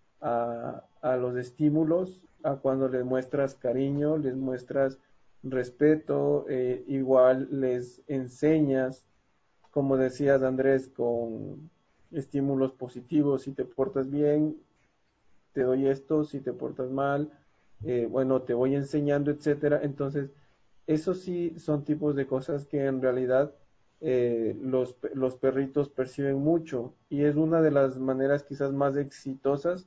a, a los estímulos, a cuando les muestras cariño, les muestras respeto, eh, igual les enseñas, como decías Andrés, con estímulos positivos, si te portas bien, te doy esto, si te portas mal, eh, bueno, te voy enseñando, etcétera. Entonces, eso sí son tipos de cosas que en realidad eh, los, los perritos perciben mucho y es una de las maneras quizás más exitosas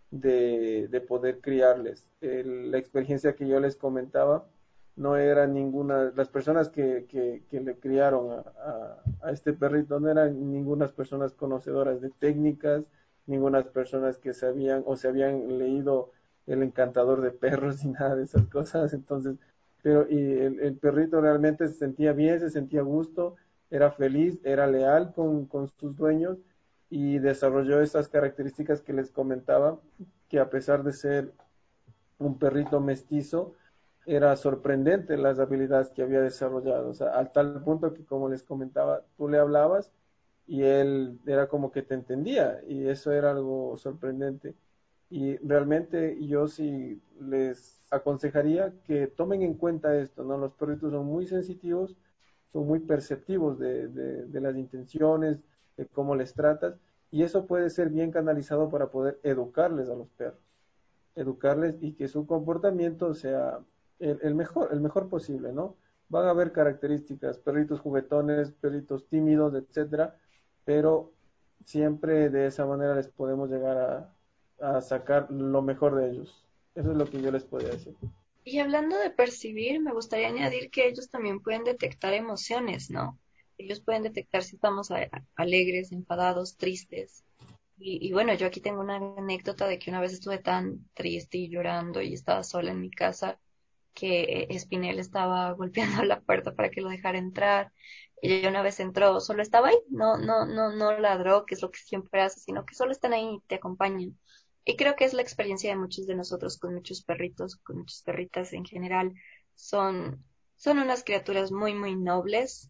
de, de poder criarles. El- la experiencia que yo les comentaba no era ninguna, las personas que, que, que le criaron a, a, a, este perrito no eran ninguna personas conocedoras de técnicas, ninguna personas que sabían o se habían leído El Encantador de Perros y nada de esas cosas. Entonces, pero y el, el perrito realmente se sentía bien, se sentía a gusto, era feliz, era leal con, con sus dueños y desarrolló esas características que les comentaba, que a pesar de ser un perrito mestizo, era sorprendente las habilidades que había desarrollado, o sea, al tal punto que como les comentaba, tú le hablabas y él era como que te entendía y eso era algo sorprendente. Y realmente yo sí les aconsejaría que tomen en cuenta esto, ¿no? Los perritos son muy sensitivos, son muy perceptivos de, de, de las intenciones, de cómo les tratas, y eso puede ser bien canalizado para poder educarles a los perros, educarles y que su comportamiento sea el, el mejor, el mejor posible, ¿no? Van a haber características, perritos juguetones, perritos tímidos, etcétera, pero siempre de esa manera les podemos llegar a, a sacar lo mejor de ellos. Eso es lo que yo les podría decir. Y hablando de percibir, me gustaría añadir que ellos también pueden detectar emociones, ¿no? Ellos pueden detectar si estamos a- alegres, enfadados, tristes. Y, y bueno, yo aquí tengo una anécdota de que una vez estuve tan triste y llorando y estaba sola en mi casa que Espinel estaba golpeando la puerta para que lo dejara entrar. Y ella una vez entró, solo estaba ahí, no, no, no, no ladró, que es lo que siempre hace, sino que solo están ahí y te acompañan. Y creo que es la experiencia de muchos de nosotros con muchos perritos, con muchas perritas en general. Son, son unas criaturas muy, muy nobles.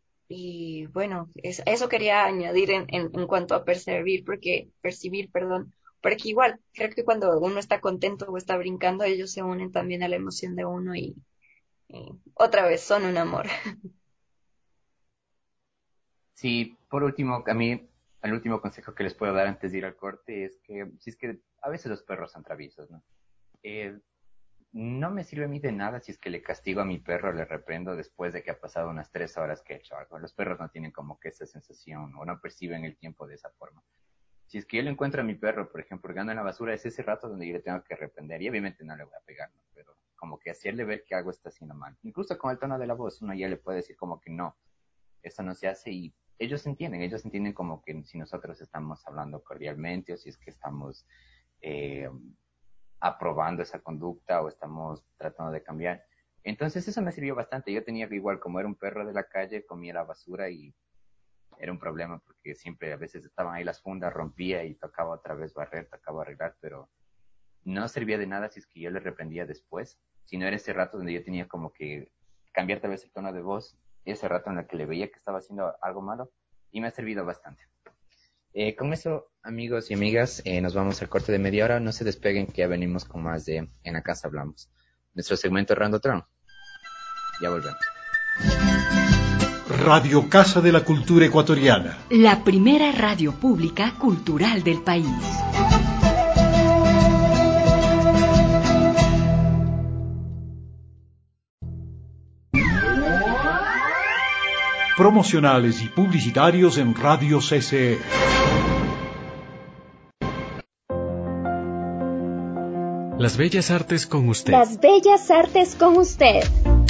Y bueno, es- eso quería añadir en, en, en cuanto a percibir, porque, percibir, perdón, porque igual, creo que cuando uno está contento o está brincando, ellos se unen también a la emoción de uno y, y otra vez son un amor. Sí, por último, a mí el último consejo que les puedo dar antes de ir al corte es que si es que a veces los perros son traviesos, ¿no? Eh, no me sirve a mí de nada si es que le castigo a mi perro, le reprendo después de que ha pasado unas tres horas que he hecho algo. Los perros no tienen como que esa sensación o no perciben el tiempo de esa forma. Si es que yo le encuentro a mi perro, por ejemplo, hurgando en la basura, es ese rato donde yo le tengo que reprender y obviamente no le voy a pegar, ¿no? Pero como que hacerle ver que algo está haciendo mal. Incluso con el tono de la voz, uno ya le puede decir como que no, esto no se hace, y ellos entienden, ellos entienden como que si nosotros estamos hablando cordialmente o si es que estamos eh, aprobando esa conducta o estamos tratando de cambiar. Entonces eso me sirvió bastante. Yo tenía que igual, como era un perro de la calle, comía la basura y era un problema porque siempre a veces estaban ahí las fundas, rompía y tocaba otra vez barrer, tocaba arreglar, pero no servía de nada si es que yo le reprendía después, sino era ese rato donde yo tenía como que cambiar tal vez el tono de voz, ese rato en el que le veía que estaba haciendo algo malo, y me ha servido bastante. Eh, con eso, amigos y amigas, eh, nos vamos al corte de media hora. No se despeguen, que ya venimos con más de En la Casa Hablamos. Nuestro segmento Randotron. Ya volvemos. Radio Casa de la Cultura Ecuatoriana. La primera radio pública cultural del país. Promocionales y publicitarios en Radio C C E. Las Bellas Artes con usted. Las Bellas Artes con usted.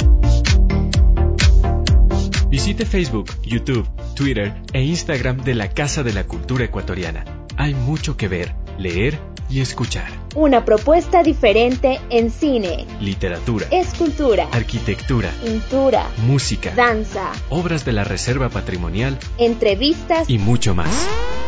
Visite Facebook, YouTube, Twitter e Instagram de la Casa de la Cultura Ecuatoriana. Hay mucho que ver, leer y escuchar. Una propuesta diferente en cine, literatura, escultura, arquitectura, pintura, música, danza, obras de la Reserva Patrimonial, entrevistas y mucho más.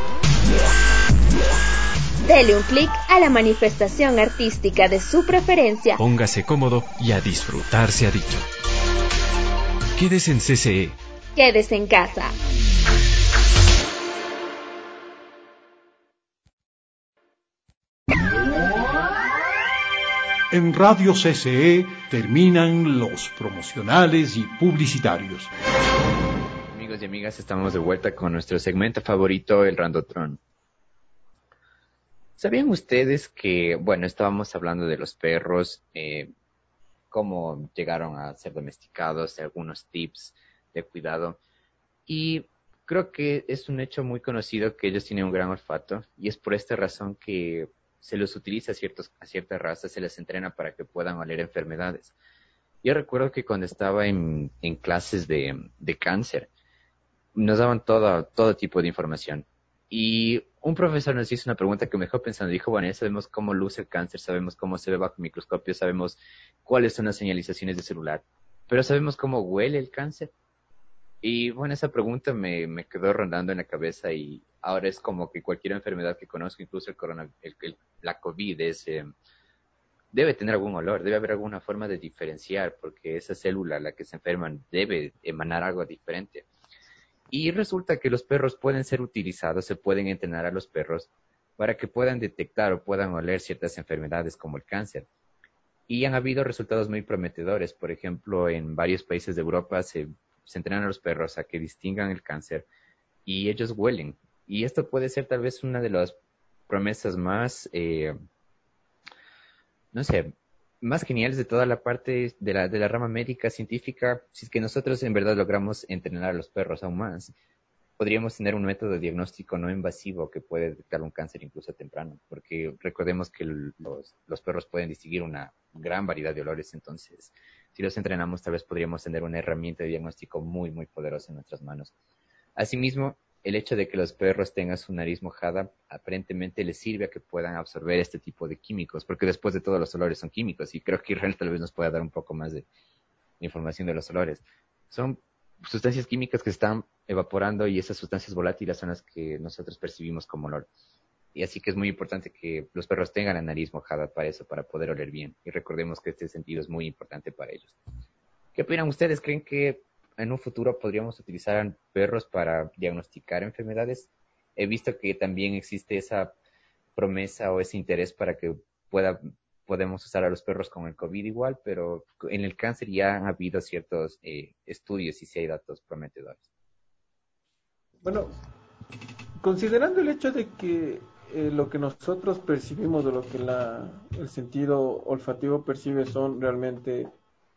Dele un clic a la manifestación artística de su preferencia. Póngase cómodo y a disfrutar se ha dicho. Quédese en C C E. Quédese en casa. En Radio C C E terminan los promocionales y publicitarios. Amigos y amigas, estamos de vuelta con nuestro segmento favorito, el Randotron. ¿Sabían ustedes que, bueno, estábamos hablando de los perros, eh, cómo llegaron a ser domesticados, algunos tips de cuidado? Y creo que es un hecho muy conocido que ellos tienen un gran olfato, y es por esta razón que se los utiliza a, ciertos, a ciertas razas, se les entrena para que puedan oler enfermedades. Yo recuerdo que cuando estaba en, en clases de, de cáncer, nos daban todo, todo tipo de información. Y un profesor nos hizo una pregunta que me dejó pensando. Dijo, bueno, ya sabemos cómo luce el cáncer, sabemos cómo se ve bajo el microscopio, sabemos cuáles son las señalizaciones de celular, pero ¿sabemos cómo huele el cáncer? Y bueno, esa pregunta me, me quedó rondando en la cabeza, y ahora es como que cualquier enfermedad que conozco, incluso el corona, el, el, la COVID, es, eh, debe tener algún olor, debe haber alguna forma de diferenciar, porque esa célula, la que se enferma, debe emanar algo diferente. Y resulta que los perros pueden ser utilizados, se pueden entrenar a los perros para que puedan detectar o puedan oler ciertas enfermedades como el cáncer. Y han habido resultados muy prometedores. Por ejemplo, en varios países de Europa se, se entrenan a los perros a que distingan el cáncer y ellos huelen. Y esto puede ser tal vez una de las promesas más, eh, no sé, más geniales de toda la parte de la, de la rama médica científica. Si es que nosotros en verdad logramos entrenar a los perros aún más, podríamos tener un método de diagnóstico no invasivo que puede detectar un cáncer incluso temprano, porque recordemos que los, los perros pueden distinguir una gran variedad de olores. Entonces, si los entrenamos, tal vez podríamos tener una herramienta de diagnóstico muy, muy poderosa en nuestras manos. Asimismo, el hecho de que los perros tengan su nariz mojada aparentemente les sirve a que puedan absorber este tipo de químicos, porque después de todo los olores son químicos, y creo que Israel tal vez nos pueda dar un poco más de información de los olores. Son sustancias químicas que están evaporando, y esas sustancias volátiles son las que nosotros percibimos como olor. Y así que es muy importante que los perros tengan la nariz mojada para eso, para poder oler bien. Y recordemos que este sentido es muy importante para ellos. ¿Qué opinan ustedes? ¿Creen que en un futuro podríamos utilizar perros para diagnosticar enfermedades? He visto que también existe esa promesa o ese interés para que pueda, podemos usar a los perros con el COVID igual, pero en el cáncer ya han habido ciertos eh, estudios y sí hay datos prometedores. Bueno, considerando el hecho de que eh, lo que nosotros percibimos, de lo que la, el sentido olfativo percibe, son realmente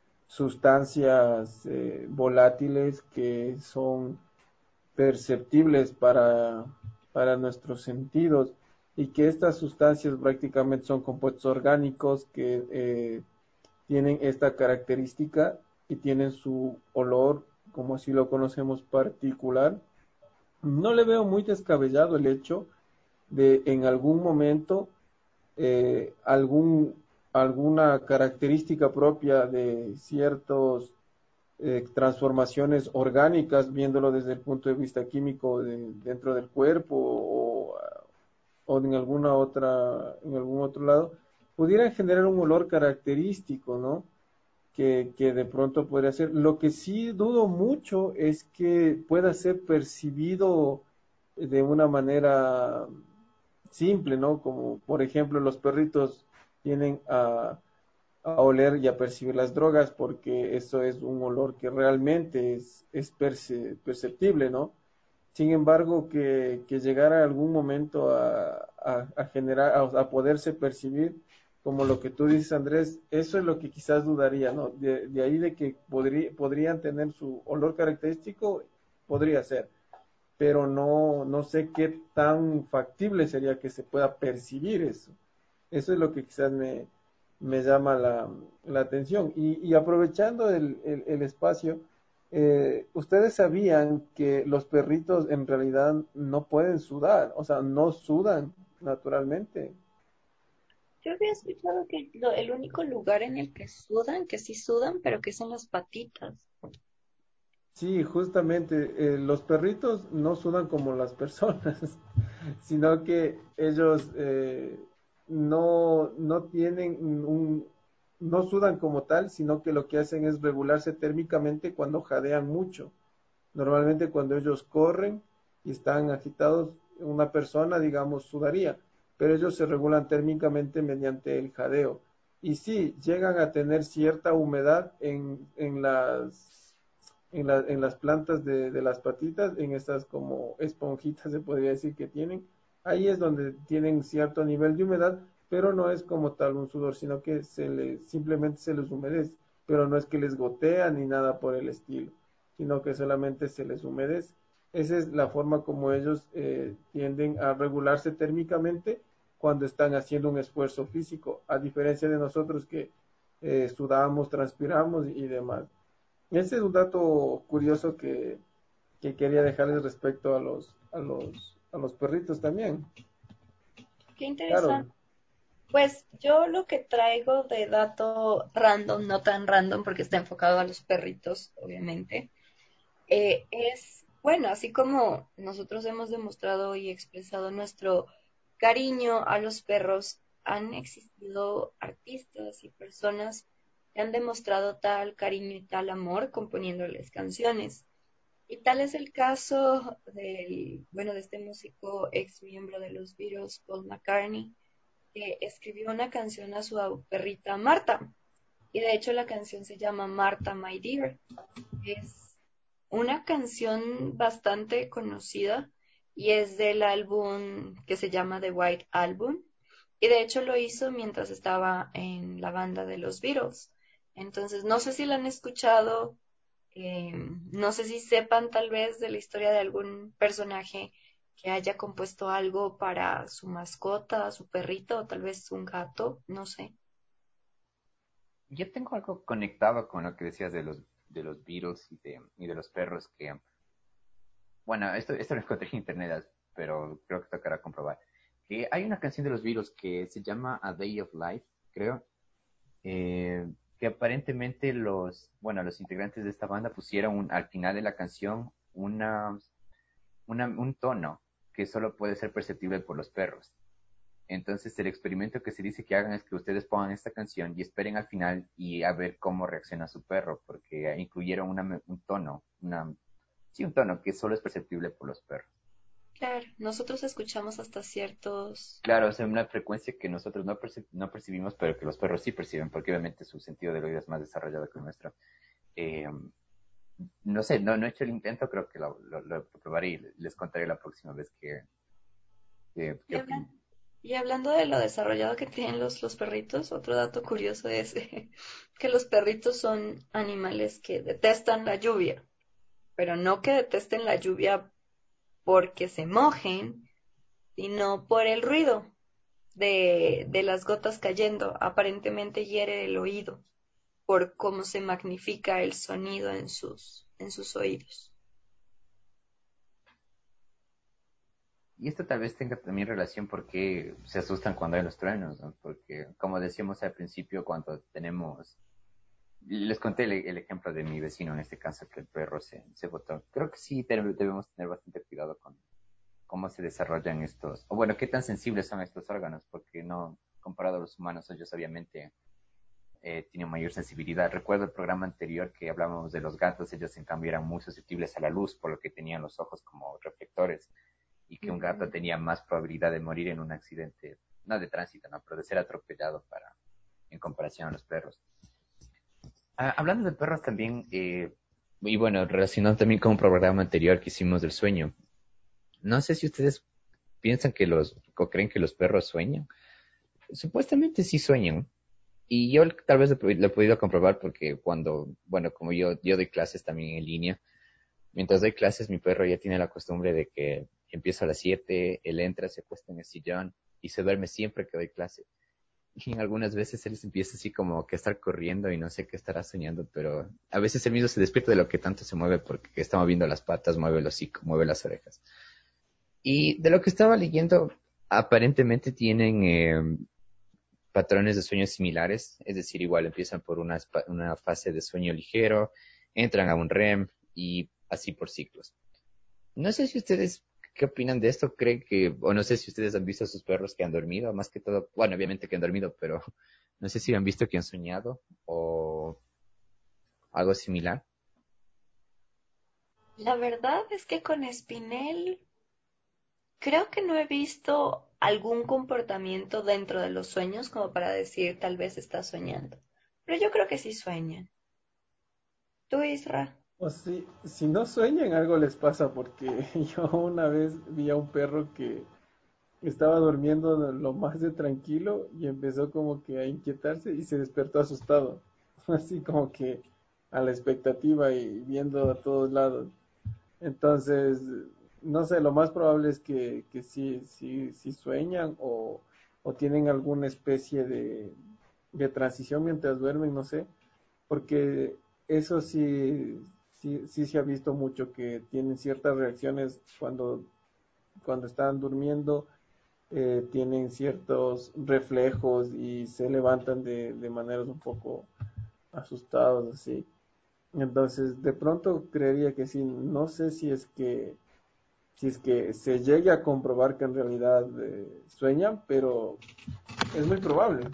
sustancias eh, volátiles que son perceptibles para, para nuestros sentidos, y que estas sustancias prácticamente son compuestos orgánicos que eh, tienen esta característica y tienen su olor, como así lo conocemos, particular. No le veo muy descabellado el hecho de en algún momento eh, algún, alguna característica propia de ciertas eh, transformaciones orgánicas, viéndolo desde el punto de vista químico de, dentro del cuerpo o, o en alguna otra, en algún otro lado, pudieran generar un olor característico, ¿no? Que, que de pronto podría ser. Lo que sí dudo mucho es que pueda ser percibido de una manera simple, ¿no? Como por ejemplo los perritos tienen a, a oler y a percibir las drogas porque eso es un olor que realmente es, es perce, perceptible, ¿no? Sin embargo, que, que llegara algún momento a, a, a generar, a, a poderse percibir como lo que tú dices, Andrés, eso es lo que quizás dudaría, ¿no? De, de ahí de que podría, podrían tener su olor característico, podría ser, pero no, no sé qué tan factible sería que se pueda percibir eso. Eso es lo que quizás me, me llama la, la atención. Y, y aprovechando el, el, el espacio, eh, ¿ustedes sabían que los perritos en realidad no pueden sudar? O sea, no sudan naturalmente. Yo había escuchado que lo- el único lugar en el que sudan, que sí sudan, pero que son las patitas. Sí, justamente, eh, los perritos no sudan como las personas, sino que ellos eh, no, no tienen un, no sudan como tal, sino que lo que hacen es regularse térmicamente cuando jadean mucho. Normalmente cuando ellos corren y están agitados, una persona, digamos, sudaría, pero ellos se regulan térmicamente mediante el jadeo. Y sí, llegan a tener cierta humedad en, en las, en la- en las plantas de, de las patitas, en estas como esponjitas se podría decir que tienen. Ahí es donde tienen cierto nivel de humedad, pero no es como tal un sudor, sino que se les, simplemente se les humedece, pero no es que les gotea ni nada por el estilo, sino que solamente se les humedece. Esa es la forma como ellos eh, tienden a regularse térmicamente cuando están haciendo un esfuerzo físico, a diferencia de nosotros que eh, sudamos, transpiramos y demás. Ese es un dato curioso que, que quería dejarles respecto a los, a los, a los perritos también. Qué Claro, interesante. Pues yo lo que traigo de dato random, no tan random porque está enfocado a los perritos, obviamente, eh, es, bueno, así como nosotros hemos demostrado y expresado nuestro cariño a los perros, han existido artistas y personas que han demostrado tal cariño y tal amor componiéndoles canciones. Y tal es el caso del, bueno, de este músico ex miembro de los Beatles, Paul McCartney, que escribió una canción a su perrita Marta. Y de hecho la canción se llama Marta, My Dear. Es una canción bastante conocida y es del álbum que se llama The White Album. Y de hecho lo hizo mientras estaba en la banda de los Beatles. Entonces, no sé si la han escuchado, eh, no sé si sepan tal vez de la historia de algún personaje que haya compuesto algo para su mascota, su perrito o tal vez un gato, no sé. Yo tengo algo conectado con lo que decías de los, de los Beatles y de, y de los perros que, bueno, esto, esto lo encontré en internet, pero creo que tocará comprobar. Que hay una canción de los Beatles que se llama A Day of Life, creo, eh, que aparentemente los, bueno, los integrantes de esta banda pusieron un- al final de la canción una, una, un tono que solo puede ser perceptible por los perros. Entonces el experimento que se dice que hagan es que ustedes pongan esta canción y esperen al final y a ver cómo reacciona su perro, porque incluyeron una, un tono, una, sí, un tono que solo es perceptible por los perros. Claro, nosotros escuchamos hasta ciertos... Claro, o sea, una frecuencia que nosotros no, perci- no percibimos, pero que los perros sí perciben, porque obviamente su sentido del oído es más desarrollado que el nuestro. Eh, no sé, no, no he hecho el intento, creo que lo, lo, lo probaré y les contaré la próxima vez que, que, Y que opino. hablan- y hablando de lo desarrollado que tienen los, los perritos, otro dato curioso es que los perritos son animales que detestan la lluvia, pero no que detesten la lluvia porque se mojen, sino por el ruido de, de las gotas cayendo. Aparentemente hiere el oído. por cómo se magnifica el sonido en sus, en sus oídos. Y esto tal vez tenga también relación porque se asustan cuando hay los truenos, ¿no? Porque, como decíamos al principio, cuando tenemos... Les conté el, el ejemplo de mi vecino, en este caso, que el perro se, se botó. Creo que sí debemos tener bastante cuidado con cómo se desarrollan estos... O bueno, qué tan sensibles son estos órganos, porque no, comparado a los humanos, ellos obviamente eh, tienen mayor sensibilidad. Recuerdo el programa anterior que hablábamos de los gatos, ellos en cambio eran muy susceptibles a la luz, por lo que tenían los ojos como reflectores. Y que un gato tenía más probabilidad de morir en un accidente, no de tránsito, no, pero de ser atropellado para, en comparación a los perros. Ah, hablando de perros también, eh, y bueno, relacionado también con un programa anterior que hicimos del sueño, no sé si ustedes piensan que los, o creen que los perros sueñan. Supuestamente sí sueñan, y yo tal vez lo, lo he podido comprobar porque cuando, bueno, como yo, yo doy clases también en línea, mientras doy clases, mi perro ya tiene la costumbre de que empiezo a las siete, él entra, se acuesta en el sillón y se duerme siempre que doy clase. Y algunas veces él empieza así como que a estar corriendo y no sé qué estará soñando, pero a veces él mismo se despierta de lo que tanto se mueve porque está moviendo las patas, mueve el hocico, mueve las orejas. Y de lo que estaba leyendo, aparentemente tienen eh, patrones de sueño similares, es decir, igual empiezan por una, una fase de sueño ligero, entran a un R E M y así por ciclos. No sé si ustedes, ¿qué opinan de esto? ¿Creen que, o no sé si ustedes han visto a sus perros que han dormido, más que todo, bueno, obviamente que han dormido, pero no sé si han visto que han soñado o algo similar? La verdad es que con Spinel creo que no he visto algún comportamiento dentro de los sueños como para decir tal vez está soñando. Pero yo creo que sí sueñan. ¿Tú, Isra? O si, si no sueñan, algo les pasa, porque yo una vez vi a un perro que estaba durmiendo de lo más de tranquilo y empezó como que a inquietarse y se despertó asustado, así como que a la expectativa y viendo a todos lados. Entonces, no sé, lo más probable es que, que sí, sí, sí sueñan o, o tienen alguna especie de, de transición mientras duermen, no sé, porque eso sí, sí, sí se ha visto mucho, que tienen ciertas reacciones cuando, cuando están durmiendo, eh, tienen ciertos reflejos y se levantan de, de maneras un poco asustados, así. Entonces, de pronto creería que sí, no sé si es que si es que se llegue a comprobar que en realidad eh, sueñan, pero es muy probable.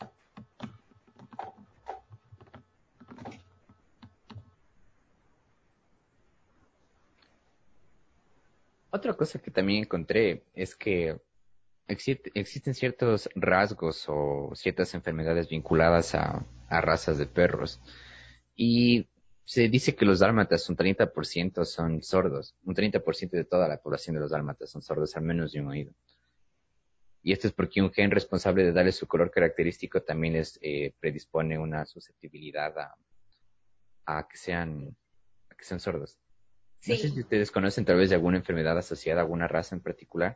Otra cosa que también encontré es que existe- existen ciertos rasgos o ciertas enfermedades vinculadas a, a razas de perros. Y se dice que los dálmatas, un treinta por ciento son sordos. Un treinta por ciento de toda la población de los dálmatas son sordos, al menos de un oído. Y esto es porque un gen responsable de darle su color característico también les eh, predispone una susceptibilidad a, a que sean, a que sean sordos. No sé si Sí. ustedes conocen tal vez de alguna enfermedad asociada a alguna raza en particular.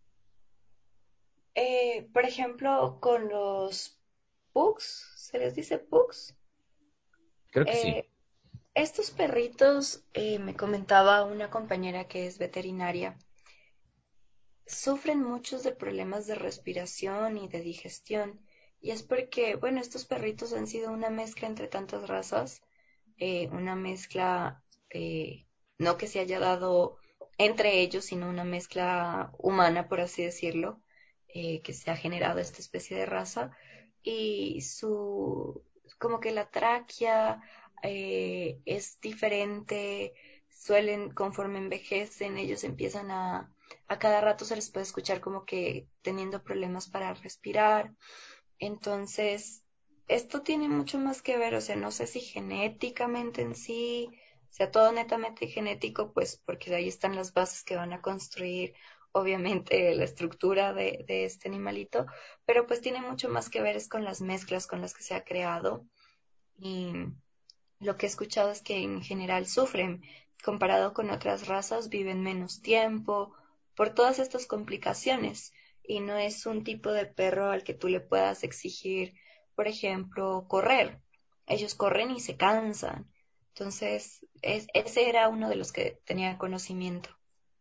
Eh, por ejemplo, con los pugs, ¿se les dice pugs? Creo que sí. Eh, estos perritos, eh, me comentaba una compañera que es veterinaria, sufren muchos de problemas de respiración y de digestión. Y es porque, bueno, estos perritos han sido una mezcla entre tantas razas, eh, una mezcla, eh, no que se haya dado entre ellos, sino una mezcla humana, por así decirlo, eh, que se ha generado esta especie de raza. Y su, como que la tráquea eh, es diferente, suelen, conforme envejecen, ellos empiezan a a cada rato se les puede escuchar como que teniendo problemas para respirar. Entonces, esto tiene mucho más que ver, o sea, no sé si genéticamente en sí, sea todo netamente genético, pues porque de ahí están las bases que van a construir, obviamente, la estructura de, de este animalito, pero pues tiene mucho más que ver es con las mezclas con las que se ha creado. Y lo que he escuchado es que en general sufren, comparado con otras razas, viven menos tiempo por todas estas complicaciones y no es un tipo de perro al que tú le puedas exigir, por ejemplo, correr. ellos corren y se cansan. Entonces, es, ese era uno de los que tenía conocimiento.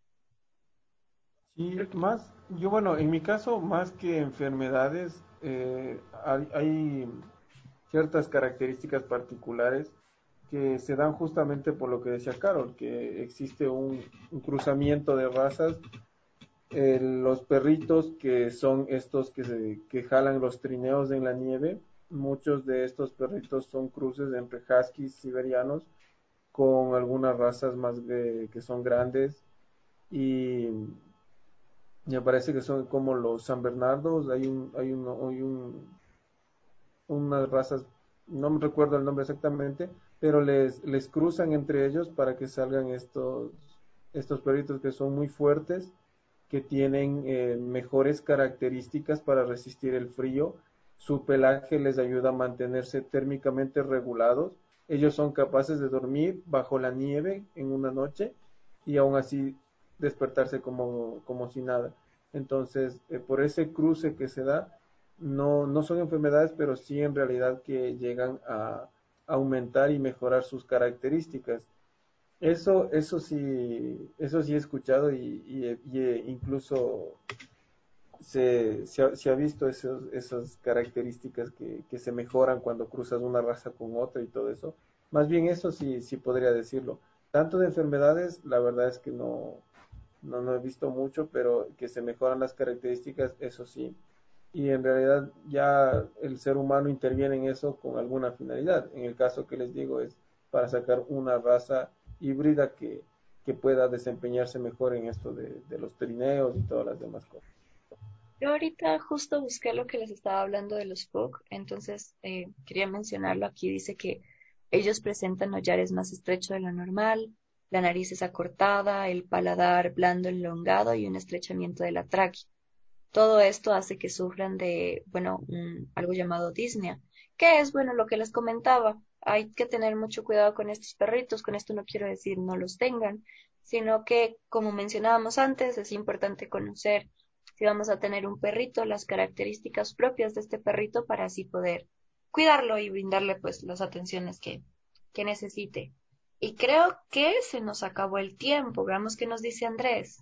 Sí, más, yo bueno, en mi caso, más que enfermedades, eh, hay, hay ciertas características particulares que se dan justamente por lo que decía Carol, que existe un, un cruzamiento de razas. Eh, los perritos que son estos que, se, que jalan los trineos en la nieve, muchos de estos perritos son cruces entre huskies siberianos con algunas razas más de, que son grandes y me parece que son como los San Bernardos, hay un, hay un, hay un, unas razas, no me recuerdo el nombre exactamente, pero les, les cruzan entre ellos para que salgan estos, estos perritos que son muy fuertes, que tienen eh, mejores características para resistir el frío. Su pelaje les ayuda a mantenerse térmicamente regulados. Ellos son capaces de dormir bajo la nieve en una noche y aún así despertarse como, como si nada. Entonces, eh, por ese cruce que se da, no, no son enfermedades, pero sí en realidad que llegan a aumentar y mejorar sus características. Eso, eso sí, eso sí he escuchado y, y, y incluso se, se, ha, se ha visto esos, esas características que, que se mejoran cuando cruzas una raza con otra y todo eso. Más bien eso sí, sí podría decirlo. Tanto de enfermedades, la verdad es que no, no, no he visto mucho, pero que se mejoran las características, eso sí. Y en realidad ya el ser humano interviene en eso con alguna finalidad. En el caso que les digo es para sacar una raza híbrida que, que pueda desempeñarse mejor en esto de, de los trineos y todas las demás cosas. Yo ahorita justo busqué lo que les estaba hablando de los Pug, entonces eh, quería mencionarlo aquí. Dice que ellos presentan hollares más estrecho de lo normal, la nariz es acortada, el paladar blando elongado y un estrechamiento de la tráquea. Todo esto hace que sufran de, bueno, un- algo llamado disnea, que es, bueno, lo que les comentaba. Hay que tener mucho cuidado con estos perritos. Con esto no quiero decir no los tengan, sino que, como mencionábamos antes, es importante conocer si vamos a tener un perrito, las características propias de este perrito para así poder cuidarlo y brindarle pues las atenciones que, que necesite. Y creo que se nos acabó el tiempo. Veamos qué nos dice Andrés.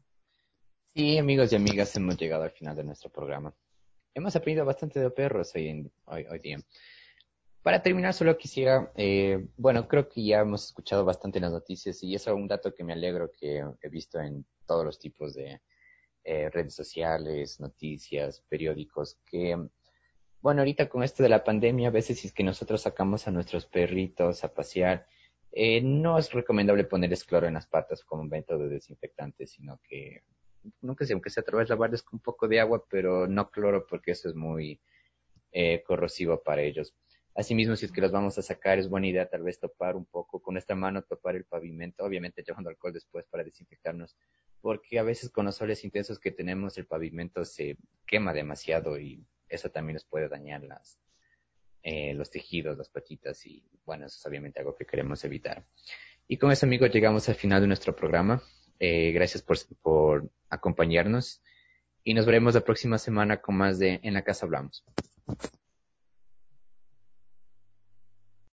Sí, amigos y amigas, hemos llegado al final de nuestro programa. Hemos aprendido bastante de perros hoy, en, hoy, hoy día. Para terminar, solo quisiera, eh, bueno, creo que ya hemos escuchado bastante en las noticias y eso es un dato que me alegro que he visto en todos los tipos de eh, redes sociales, noticias, periódicos, que, bueno, ahorita con esto de la pandemia, a veces si es que nosotros sacamos a nuestros perritos a pasear, eh, no es recomendable ponerles cloro en las patas como un método desinfectante, sino que, nunca sé, aunque sea a través de lavarles con un poco de agua, pero no cloro porque eso es muy eh, corrosivo para ellos. Asimismo, si es que los vamos a sacar, es buena idea tal vez topar un poco con esta mano, topar el pavimento, obviamente llevando alcohol después para desinfectarnos, porque a veces con los soles intensos que tenemos el pavimento se quema demasiado y eso también nos puede dañar las, eh, los tejidos, las patitas y bueno, eso es obviamente algo que queremos evitar. Y con eso, amigos, llegamos al final de nuestro programa. Eh, gracias por, por acompañarnos y nos veremos la próxima semana con más de En la Casa Hablamos.